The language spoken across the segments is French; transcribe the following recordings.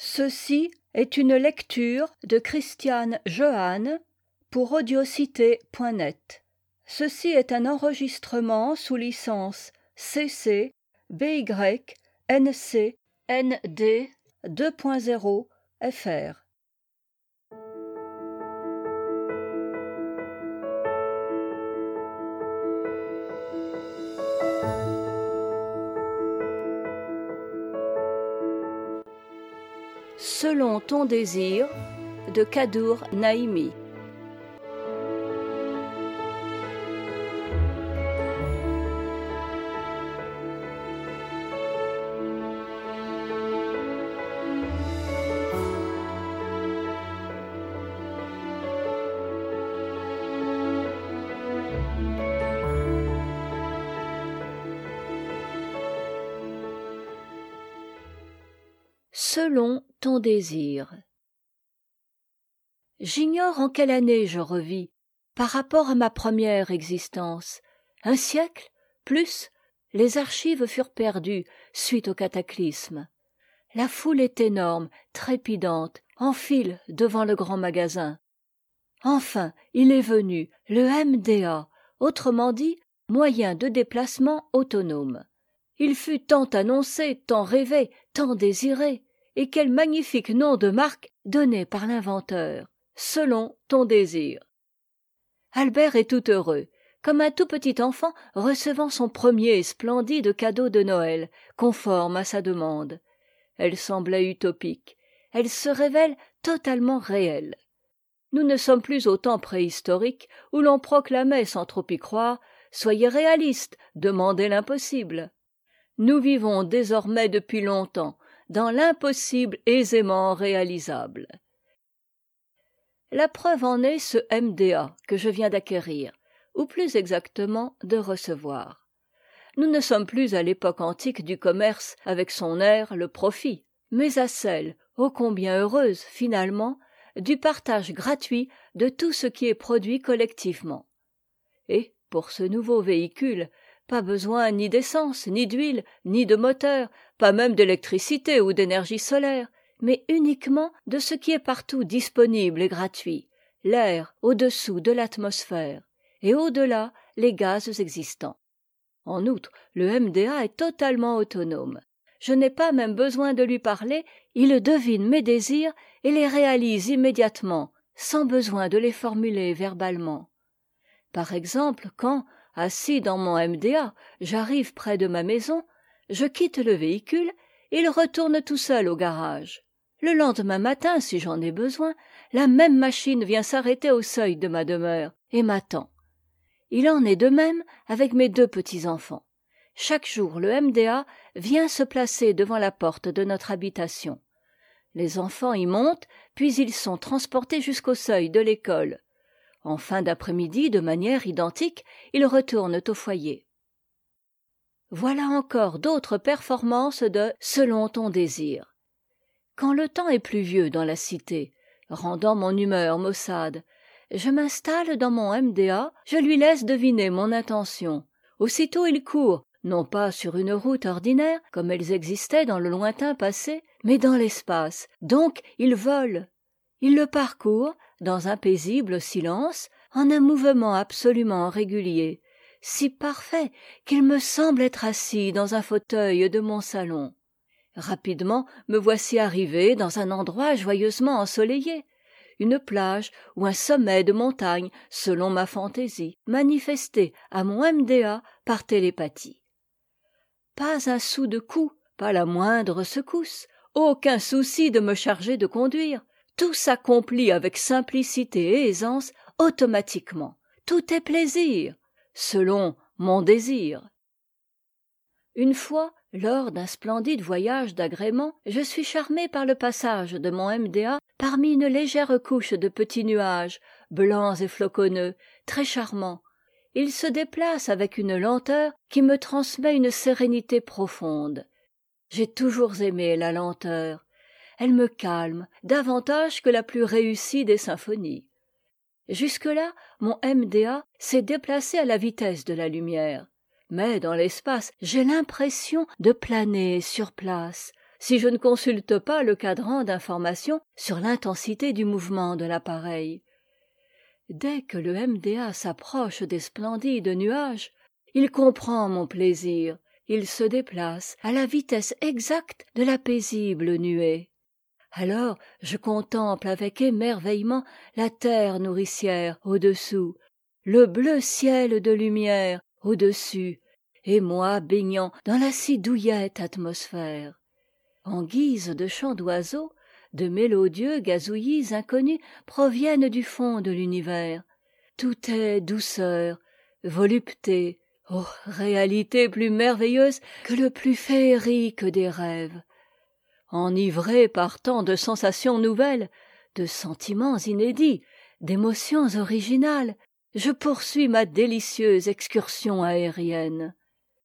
Ceci est une lecture de Christiane Jehanne pour audiocité.net. Ceci est un enregistrement sous licence CC BY NC ND 2.0 FR. Selon ton désir de Kadour Naimi. Selon ton désir. J'ignore en quelle année je revis, par rapport à ma première existence. Un siècle? Plus? Les archives furent perdues suite au cataclysme. La foule est énorme, trépidante, en file devant le grand magasin. Enfin, il est venu, le MDA, autrement dit, moyen de déplacement autonome. Il fut tant annoncé, tant rêvé, tant désiré. Et quel magnifique nom de marque donné par l'inventeur, selon ton désir. Albert est tout heureux, comme un tout petit enfant recevant son premier et splendide cadeau de Noël, conforme à sa demande. Elle semblait utopique, elle se révèle totalement réelle. Nous ne sommes plus au temps préhistorique où l'on proclamait sans trop y croire « Soyez réalistes, demandez l'impossible ». Nous vivons désormais depuis longtemps dans l'impossible aisément réalisable. La preuve en est ce MDA que je viens d'acquérir, ou plus exactement de recevoir. Nous ne sommes plus à l'époque antique du commerce avec son air, le profit, mais à celle, ô combien heureuse finalement, du partage gratuit de tout ce qui est produit collectivement. Et, pour ce nouveau véhicule, pas besoin ni d'essence, ni d'huile, ni de moteur, pas même d'électricité ou d'énergie solaire, mais uniquement de ce qui est partout disponible et gratuit, l'air au-dessous de l'atmosphère, et au-delà les gaz existants. En outre, le MDA est totalement autonome. Je n'ai pas même besoin de lui parler, il devine mes désirs et les réalise immédiatement, sans besoin de les formuler verbalement. Par exemple, quand, assis dans mon MDA, j'arrive près de ma maison, je quitte le véhicule et il retourne tout seul au garage. Le lendemain matin, si j'en ai besoin, la même machine vient s'arrêter au seuil de ma demeure et m'attend. Il en est de même avec mes deux petits-enfants. Chaque jour, le MDA vient se placer devant la porte de notre habitation. Les enfants y montent, puis ils sont transportés jusqu'au seuil de l'école. En fin d'après-midi, de manière identique, ils retournent au foyer. Voilà encore d'autres performances de selon ton désir. Quand le temps est pluvieux dans la cité, rendant mon humeur maussade, je m'installe dans mon MDA, je lui laisse deviner mon intention. Aussitôt il court, non pas sur une route ordinaire, comme elles existaient dans le lointain passé, mais dans l'espace, donc il vole. Il le parcourt, dans un paisible silence, en un mouvement absolument régulier, si parfait qu'il me semble être assis dans un fauteuil de mon salon. Rapidement me voici arrivé dans un endroit joyeusement ensoleillé, une plage ou un sommet de montagne selon ma fantaisie, manifesté à mon MDA par télépathie. Pas un sou de coût, pas la moindre secousse, aucun souci de me charger de conduire. Tout s'accomplit avec simplicité et aisance automatiquement. Tout est plaisir, selon mon désir. Une fois, lors d'un splendide voyage d'agrément, je suis charmé par le passage de mon MDA parmi une légère couche de petits nuages, blancs et floconneux, très charmants. Il se déplace avec une lenteur qui me transmet une sérénité profonde. J'ai toujours aimé la lenteur. Elle me calme davantage que la plus réussie des symphonies. Jusque-là, mon MDA s'est déplacé à la vitesse de la lumière. Mais dans l'espace, j'ai l'impression de planer sur place, si je ne consulte pas le cadran d'information sur l'intensité du mouvement de l'appareil. Dès que le MDA s'approche des splendides nuages, il comprend mon plaisir, il se déplace à la vitesse exacte de la paisible nuée. Alors je contemple avec émerveillement la terre nourricière au-dessous, le bleu ciel de lumière au-dessus, et moi baignant dans la si douillette atmosphère. En guise de chants d'oiseaux, de mélodieux gazouillis inconnus proviennent du fond de l'univers. Tout est douceur, volupté, oh, réalité plus merveilleuse que le plus féerique des rêves. Enivré par tant de sensations nouvelles, de sentiments inédits, d'émotions originales, je poursuis ma délicieuse excursion aérienne.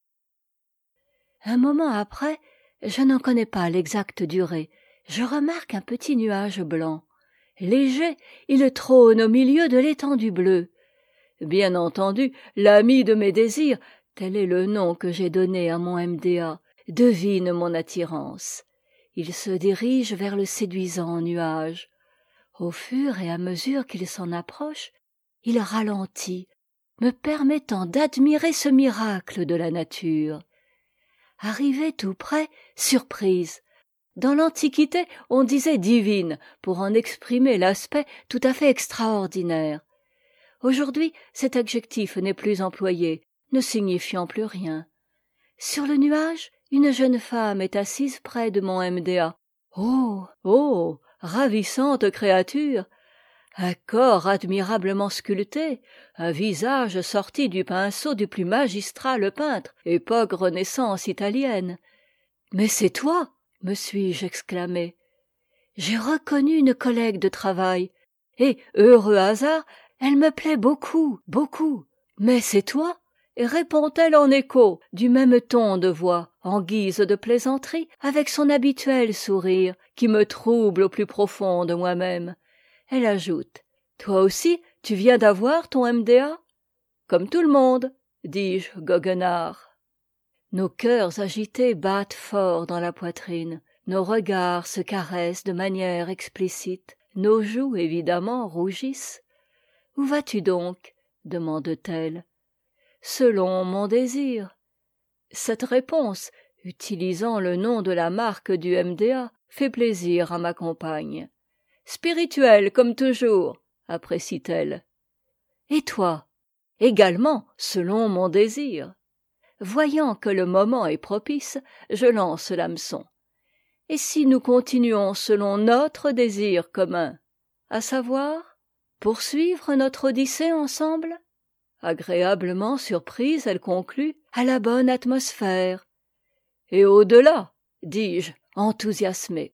Un moment après, je n'en connais pas l'exacte durée, je remarque un petit nuage blanc. Léger, il trône au milieu de l'étendue bleue. Bien entendu, l'ami de mes désirs, tel est le nom que j'ai donné à mon MDA, devine mon attirance. Il se dirige vers le séduisant nuage. Au fur et à mesure qu'il s'en approche, il ralentit, me permettant d'admirer ce miracle de la nature. Arrivé tout près, surprise. Dans l'Antiquité, on disait divine pour en exprimer l'aspect tout à fait extraordinaire. Aujourd'hui, cet adjectif n'est plus employé, ne signifiant plus rien. Sur le nuage, une jeune femme est assise près de mon MDA. Oh, oh, ravissante créature! Un corps admirablement sculpté, un visage sorti du pinceau du plus magistral peintre, époque Renaissance italienne. Mais c'est toi, me suis-je exclamé. J'ai reconnu une collègue de travail, et, heureux hasard, elle me plaît beaucoup, beaucoup. Mais c'est toi? Et répond-elle en écho, du même ton de voix, en guise de plaisanterie, avec son habituel sourire, qui me trouble au plus profond de moi-même. Elle ajoute: toi aussi, tu viens d'avoir ton MDA? Comme tout le monde, dis-je goguenard. Nos cœurs agités battent fort dans la poitrine, nos regards se caressent de manière explicite, nos joues évidemment rougissent. Où vas-tu donc? demande-t-elle. Selon mon désir. Cette réponse, utilisant le nom de la marque du MDA, fait plaisir à ma compagne. Spirituel, comme toujours, apprécie-t-elle. Et toi? Également, selon mon désir. Voyant que le moment est propice, je lance l'hameçon. Et si nous continuons selon notre désir commun, à savoir, poursuivre notre odyssée ensemble? Agréablement surprise, elle conclut, à la bonne atmosphère. Et au-delà, dis-je, enthousiasmé.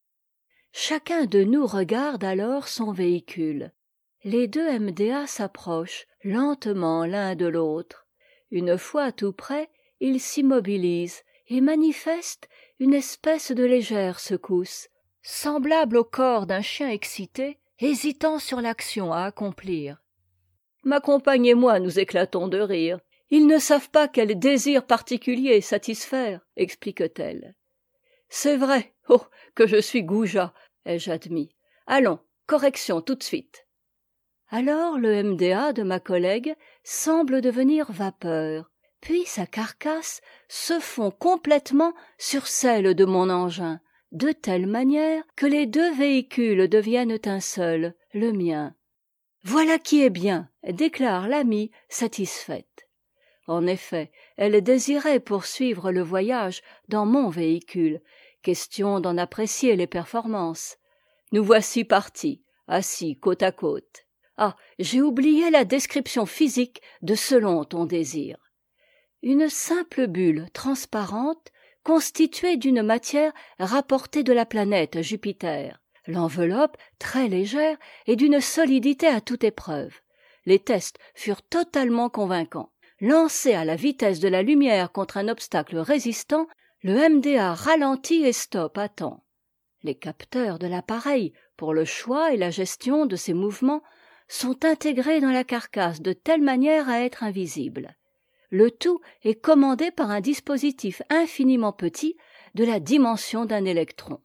Chacun de nous regarde alors son véhicule. Les deux MDA s'approchent lentement l'un de l'autre. Une fois tout près, ils s'immobilisent et manifestent une espèce de légère secousse, semblable au corps d'un chien excité, hésitant sur l'action à accomplir. Ma compagne et moi nous éclatons de rire. Ils ne savent pas quel désir particulier satisfaire, explique-t-elle. C'est vrai, oh, que je suis goujat, ai-je admis. Allons, correction tout de suite. Alors le MDA de ma collègue semble devenir vapeur, puis sa carcasse se fond complètement sur celle de mon engin, de telle manière que les deux véhicules deviennent un seul, le mien. Voilà qui est bien, déclare l'amie satisfaite. En effet, elle désirait poursuivre le voyage dans mon véhicule, question d'en apprécier les performances. Nous voici partis, assis côte à côte. Ah, j'ai oublié la description physique de selon ton désir. Une simple bulle transparente constituée d'une matière rapportée de la planète Jupiter. L'enveloppe, très légère, est d'une solidité à toute épreuve. Les tests furent totalement convaincants. Lancé à la vitesse de la lumière contre un obstacle résistant, le MDA ralentit et stoppe à temps. Les capteurs de l'appareil, pour le choix et la gestion de ses mouvements, sont intégrés dans la carcasse de telle manière à être invisibles. Le tout est commandé par un dispositif infiniment petit de la dimension d'un électron.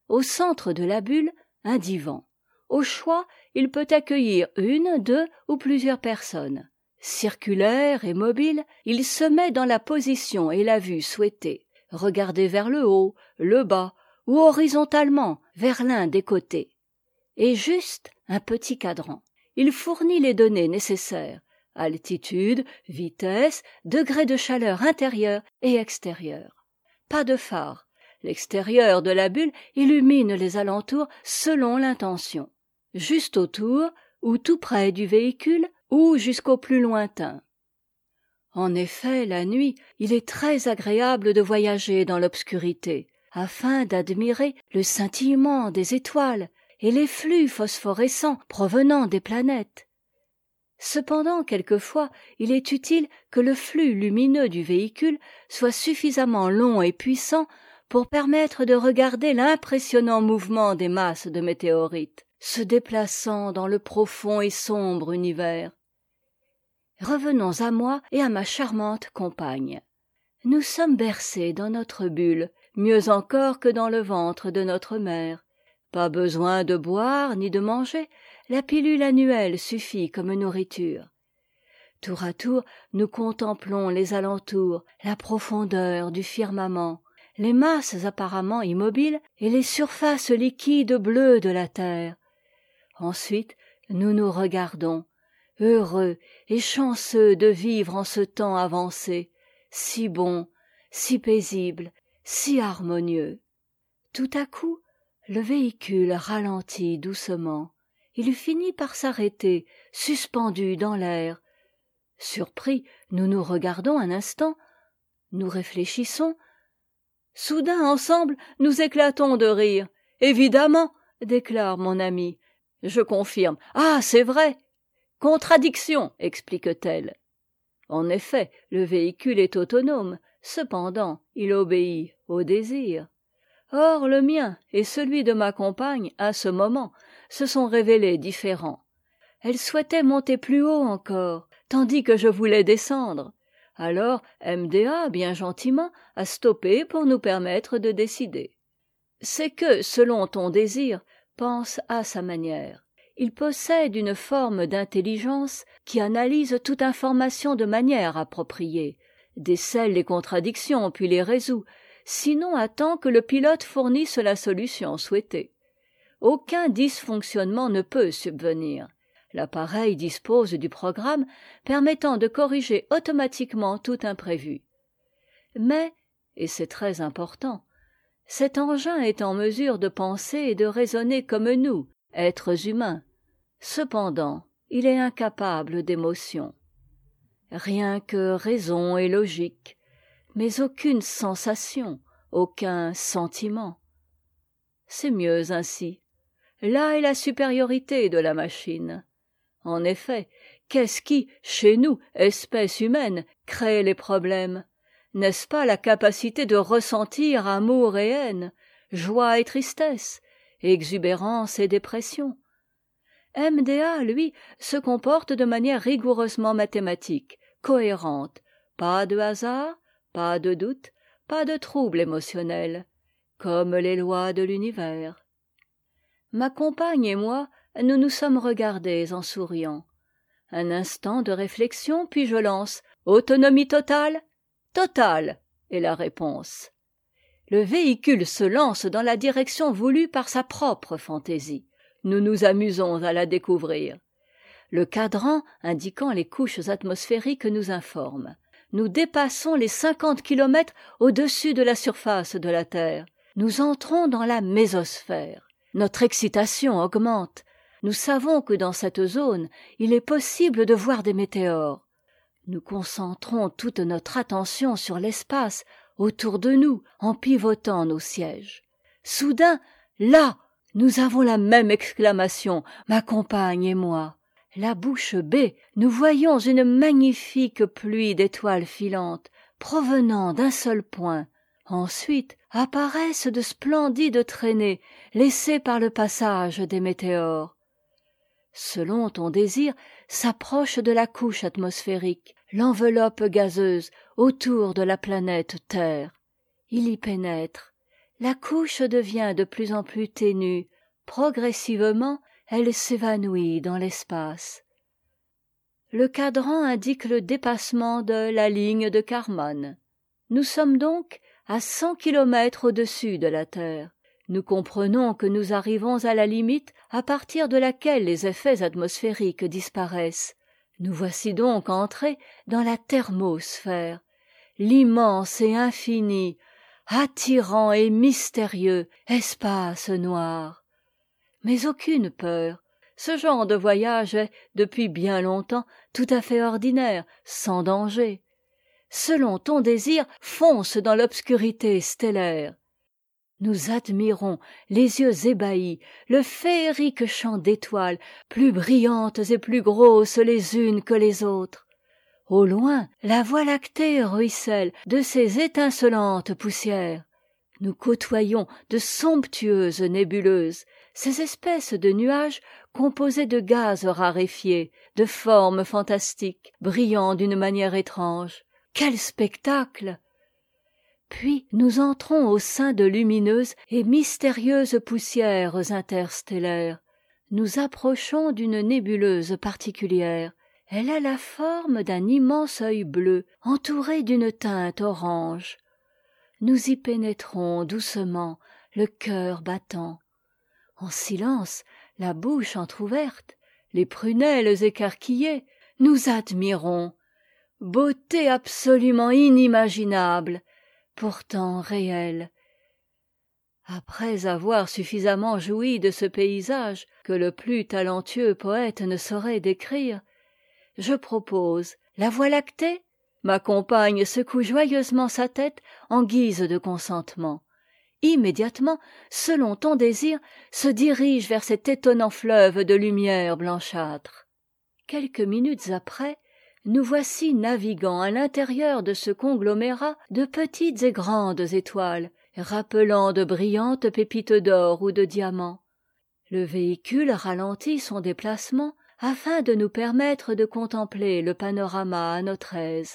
Au centre de la bulle, un divan. Au choix, il peut accueillir une, deux ou plusieurs personnes. Circulaire et mobile, il se met dans la position et la vue souhaitée, regarder vers le haut, le bas ou horizontalement vers l'un des côtés. Et juste un petit cadran. Il fournit les données nécessaires: altitude, vitesse, degré de chaleur intérieur et extérieur. Pas de phare. L'extérieur de la bulle illumine les alentours selon l'intention. Juste autour, ou tout près du véhicule, ou jusqu'au plus lointain. En effet, la nuit, il est très agréable de voyager dans l'obscurité, afin d'admirer le scintillement des étoiles et les flux phosphorescents provenant des planètes. Cependant, quelquefois, il est utile que le flux lumineux du véhicule soit suffisamment long et puissant pour permettre de regarder l'impressionnant mouvement des masses de météorites se déplaçant dans le profond et sombre univers. Revenons à moi et à ma charmante compagne. Nous sommes bercés dans notre bulle, mieux encore que dans le ventre de notre mère. Pas besoin de boire ni de manger, la pilule annuelle suffit comme nourriture. Tour à tour, nous contemplons les alentours, la profondeur du firmament, les masses apparemment immobiles et les surfaces liquides bleues de la terre. Ensuite, nous nous regardons, heureux et chanceux de vivre en ce temps avancé, si bon, si paisible, si harmonieux. Tout à coup, le véhicule ralentit doucement. Il finit par s'arrêter, suspendu dans l'air. Surpris, nous nous regardons un instant, nous réfléchissons. Soudain, ensemble, nous éclatons de rire. Évidemment, déclare mon ami. Je confirme. Ah, c'est vrai. Contradiction, explique-t-elle. En effet, le véhicule est autonome, cependant, il obéit au désir. Or, le mien et celui de ma compagne, à ce moment, se sont révélés différents. Elle souhaitait monter plus haut encore, tandis que je voulais descendre. Alors, MDA, bien gentiment, a stoppé pour nous permettre de décider. C'est que, selon ton désir, pense à sa manière. Il possède une forme d'intelligence qui analyse toute information de manière appropriée, décèle les contradictions puis les résout, sinon attend que le pilote fournisse la solution souhaitée. Aucun dysfonctionnement ne peut subvenir. L'appareil dispose du programme permettant de corriger automatiquement tout imprévu. Mais, et c'est très important, cet engin est en mesure de penser et de raisonner comme nous, êtres humains. Cependant, il est incapable d'émotion. Rien que raison et logique, mais aucune sensation, aucun sentiment. C'est mieux ainsi. Là est la supériorité de la machine. En effet, qu'est-ce qui, chez nous, espèce humaine, crée les problèmes? N'est-ce pas la capacité de ressentir amour et haine, joie et tristesse, exubérance et dépression? MDA, lui, se comporte de manière rigoureusement mathématique, cohérente, pas de hasard, pas de doute, pas de trouble émotionnel, comme les lois de l'univers. Ma compagne et moi, nous nous sommes regardés en souriant. Un instant de réflexion, puis je lance: autonomie totale? Totale, est la réponse. Le véhicule se lance dans la direction voulue par sa propre fantaisie. Nous nous amusons à la découvrir. Le cadran indiquant les couches atmosphériques nous informe. Nous dépassons les 50 kilomètres au-dessus de la surface de la Terre. Nous entrons dans la mésosphère. Notre excitation augmente. Nous savons que dans cette zone, il est possible de voir des météores. Nous concentrons toute notre attention sur l'espace autour de nous en pivotant nos sièges. Soudain, là, nous avons la même exclamation, ma compagne et moi. La bouche bée, nous voyons une magnifique pluie d'étoiles filantes provenant d'un seul point. Ensuite apparaissent de splendides traînées laissées par le passage des météores. Selon ton désir, s'approche de la couche atmosphérique, l'enveloppe gazeuse autour de la planète Terre. Il y pénètre. la couche devient de plus en plus ténue, progressivement elle s'évanouit dans l'espace. Le cadran indique le dépassement de la ligne de Kármán. Nous sommes donc à 100 kilomètres au-dessus de la Terre. Nous comprenons que nous arrivons à la limite à partir de laquelle les effets atmosphériques disparaissent. Nous voici donc entrés dans la thermosphère, l'immense et infini, attirant et mystérieux espace noir. Mais aucune peur. Ce genre de voyage est, depuis bien longtemps, tout à fait ordinaire, sans danger. Selon ton désir, fonce dans l'obscurité stellaire. Nous admirons, les yeux ébahis, le féerique champ d'étoiles, plus brillantes et plus grosses les unes que les autres. Au loin, la Voie lactée ruisselle de ses étincelantes poussières. Nous côtoyons de somptueuses nébuleuses, ces espèces de nuages composés de gaz raréfiés, de formes fantastiques, brillant d'une manière étrange. Quel spectacle! Puis nous entrons au sein de lumineuses et mystérieuses poussières interstellaires. Nous approchons d'une nébuleuse particulière. Elle a la forme d'un immense œil bleu, entouré d'une teinte orange. Nous y pénétrons doucement, le cœur battant. En silence, la bouche entr'ouverte, les prunelles écarquillées, nous admirons. Beauté absolument inimaginable, pourtant réelle. Après avoir suffisamment joui de ce paysage que le plus talentueux poète ne saurait décrire, je propose la Voie lactée. Ma compagne secoue joyeusement sa tête en guise de consentement. Immédiatement, selon ton désir, se dirige vers cet étonnant fleuve de lumière blanchâtre. Quelques minutes après, nous voici naviguant à l'intérieur de ce conglomérat de petites et grandes étoiles, rappelant de brillantes pépites d'or ou de diamants. Le véhicule ralentit son déplacement afin de nous permettre de contempler le panorama à notre aise.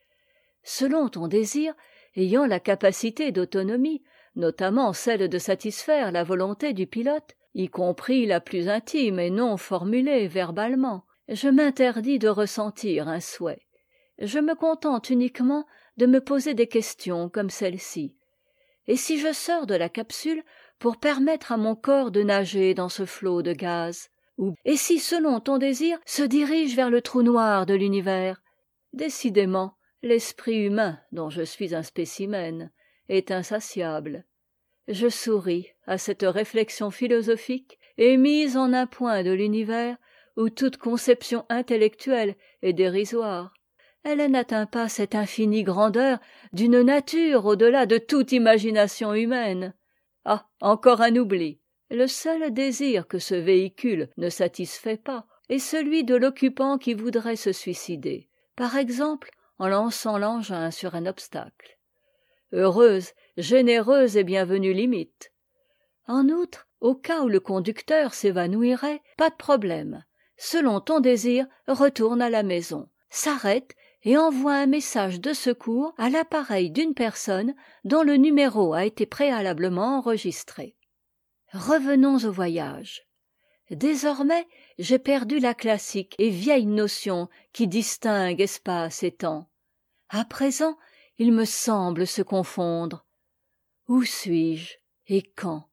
Selon ton désir, ayant la capacité d'autonomie, notamment celle de satisfaire la volonté du pilote, y compris la plus intime et non formulée verbalement, je m'interdis de ressentir un souhait. Je me contente uniquement de me poser des questions comme celle-ci. Et si je sors de la capsule pour permettre à mon corps de nager dans ce flot de gaz? Et si, selon ton désir, se dirige vers le trou noir de l'univers? Décidément, l'esprit humain, dont je suis un spécimen, est insatiable. Je souris à cette réflexion philosophique émise en un point de l'univers où toute conception intellectuelle est dérisoire. Elle n'atteint pas cette infinie grandeur d'une nature au-delà de toute imagination humaine. Ah, encore un oubli. Le seul désir que ce véhicule ne satisfait pas est celui de l'occupant qui voudrait se suicider, par exemple en lançant l'engin sur un obstacle. Heureuse, généreuse et bienvenue limite. En outre, au cas où le conducteur s'évanouirait, pas de problème. Selon ton désir, retourne à la maison, s'arrête et envoie un message de secours à l'appareil d'une personne dont le numéro a été préalablement enregistré. Revenons au voyage. Désormais, j'ai perdu la classique et vieille notion qui distingue espace et temps. À présent, il me semble se confondre. Où suis-je et quand?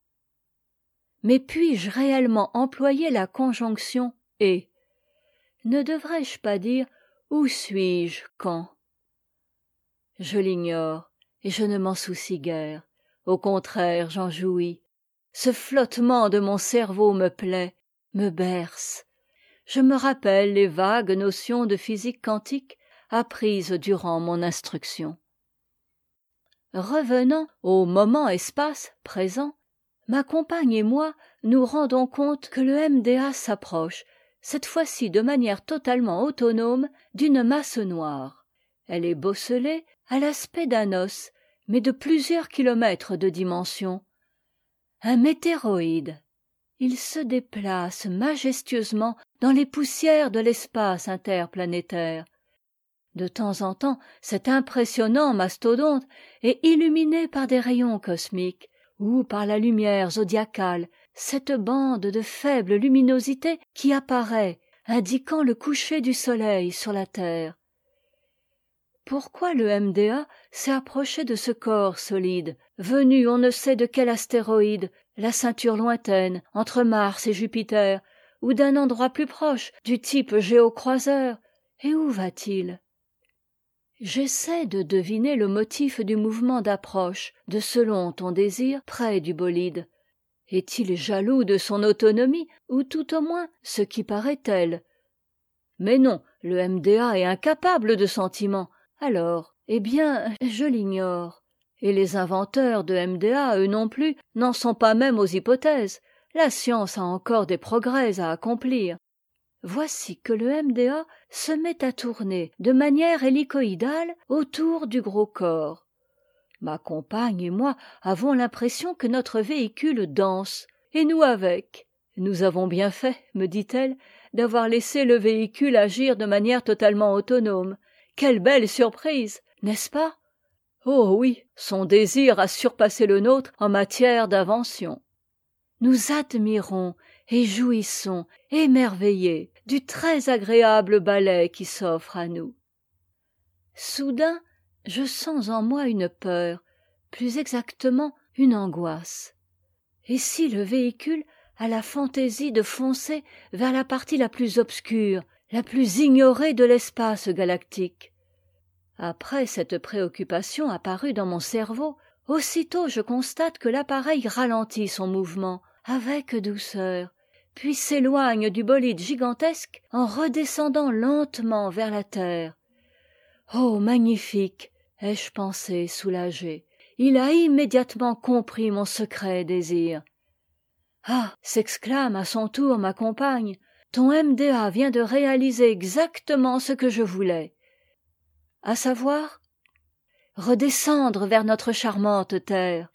Mais puis-je réellement employer la conjonction « et » Ne devrais-je pas dire « où suis-je quand » Je l'ignore et je ne m'en soucie guère. Au contraire, j'en jouis. Ce flottement de mon cerveau me plaît, me berce. Je me rappelle les vagues notions de physique quantique apprises durant mon instruction. Revenant au moment espace présent, ma compagne et moi nous rendons compte que le MDA s'approche, cette fois-ci de manière totalement autonome, d'une masse noire. Elle est bosselée à l'aspect d'un os, mais de plusieurs kilomètres de dimension. Un météoroïde. Il se déplace majestueusement dans les poussières de l'espace interplanétaire. De temps en temps, cet impressionnant mastodonte est illuminé par des rayons cosmiques, ou par la lumière zodiacale, cette bande de faible luminosité qui apparaît, indiquant le coucher du soleil sur la terre. Pourquoi le MDA s'est approché de ce corps solide, venu on ne sait de quel astéroïde, la ceinture lointaine, entre Mars et Jupiter, ou d'un endroit plus proche, du type géocroiseur, et où va-t-il? J'essaie de deviner le motif du mouvement d'approche de selon ton désir près du bolide. Est-il jaloux de son autonomie, ou tout au moins ce qui paraît tel? Mais non, le MDA est incapable de sentiment. Alors, eh bien, je l'ignore. Et les inventeurs de MDA, eux non plus, n'en sont pas même aux hypothèses. La science a encore des progrès à accomplir. Voici que le MDA se met à tourner de manière hélicoïdale autour du gros corps. Ma compagne et moi avons l'impression que notre véhicule danse, et nous avec. Nous avons bien fait, me dit-elle, d'avoir laissé le véhicule agir de manière totalement autonome. Quelle belle surprise, n'est-ce pas? Oh oui, son désir a surpassé le nôtre en matière d'invention. Nous admirons et jouissons, émerveillés, du très agréable ballet qui s'offre à nous. Soudain, je sens en moi une peur, plus exactement une angoisse. Et si le véhicule a la fantaisie de foncer vers la partie la plus obscure, la plus ignorée de l'espace galactique? Après cette préoccupation apparue dans mon cerveau, aussitôt je constate que l'appareil ralentit son mouvement avec douceur, puis s'éloigne du bolide gigantesque en redescendant lentement vers la terre. Oh, magnifique, ai-je pensé soulagé. Il a immédiatement compris mon secret désir. Ah, s'exclame à son tour ma compagne, ton MDA vient de réaliser exactement ce que je voulais. À savoir, redescendre vers notre charmante terre.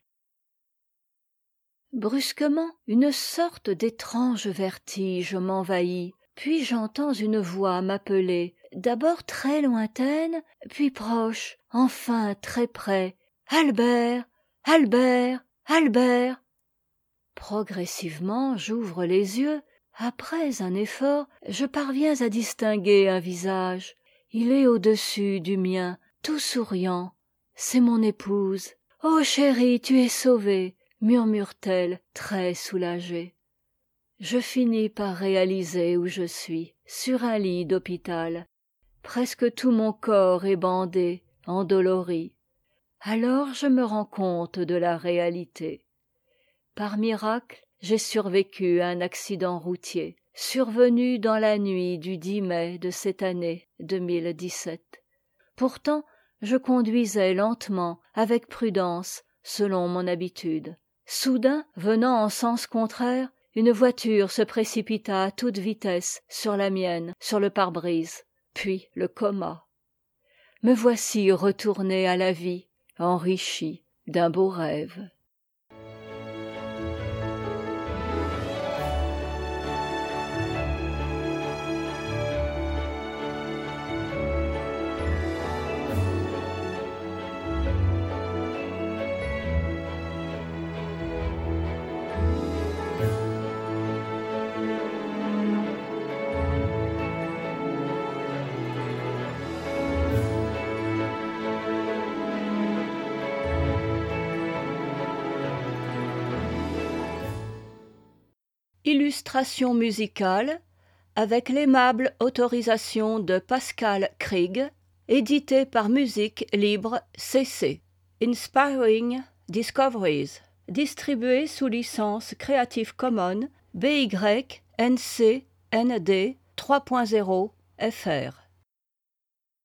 Brusquement, une sorte d'étrange vertige m'envahit, puis j'entends une voix m'appeler, d'abord très lointaine, puis proche, enfin très près. Albert, Albert, Albert. Progressivement, j'ouvre les yeux. Après un effort, je parviens à distinguer un visage. Il est au-dessus du mien, tout souriant. C'est mon épouse. Oh chérie, tu es sauvée, murmure-t-elle, très soulagée. Je finis par réaliser où je suis, sur un lit d'hôpital. Presque tout mon corps est bandé, endolori. Alors je me rends compte de la réalité. Par miracle, j'ai survécu à un accident routier, survenu dans la nuit du 10 mai de cette année 2017. Pourtant, je conduisais lentement, avec prudence, selon mon habitude. Soudain, venant en sens contraire, une voiture se précipita à toute vitesse sur la mienne, sur le pare-brise, puis le coma. Me voici retourné à la vie, enrichi d'un beau rêve. Illustration musicale avec l'aimable autorisation de Pascal Krieg, édité par Musique Libre CC. Inspiring Discoveries, distribué sous licence Creative Commons BY NC ND 3.0 FR.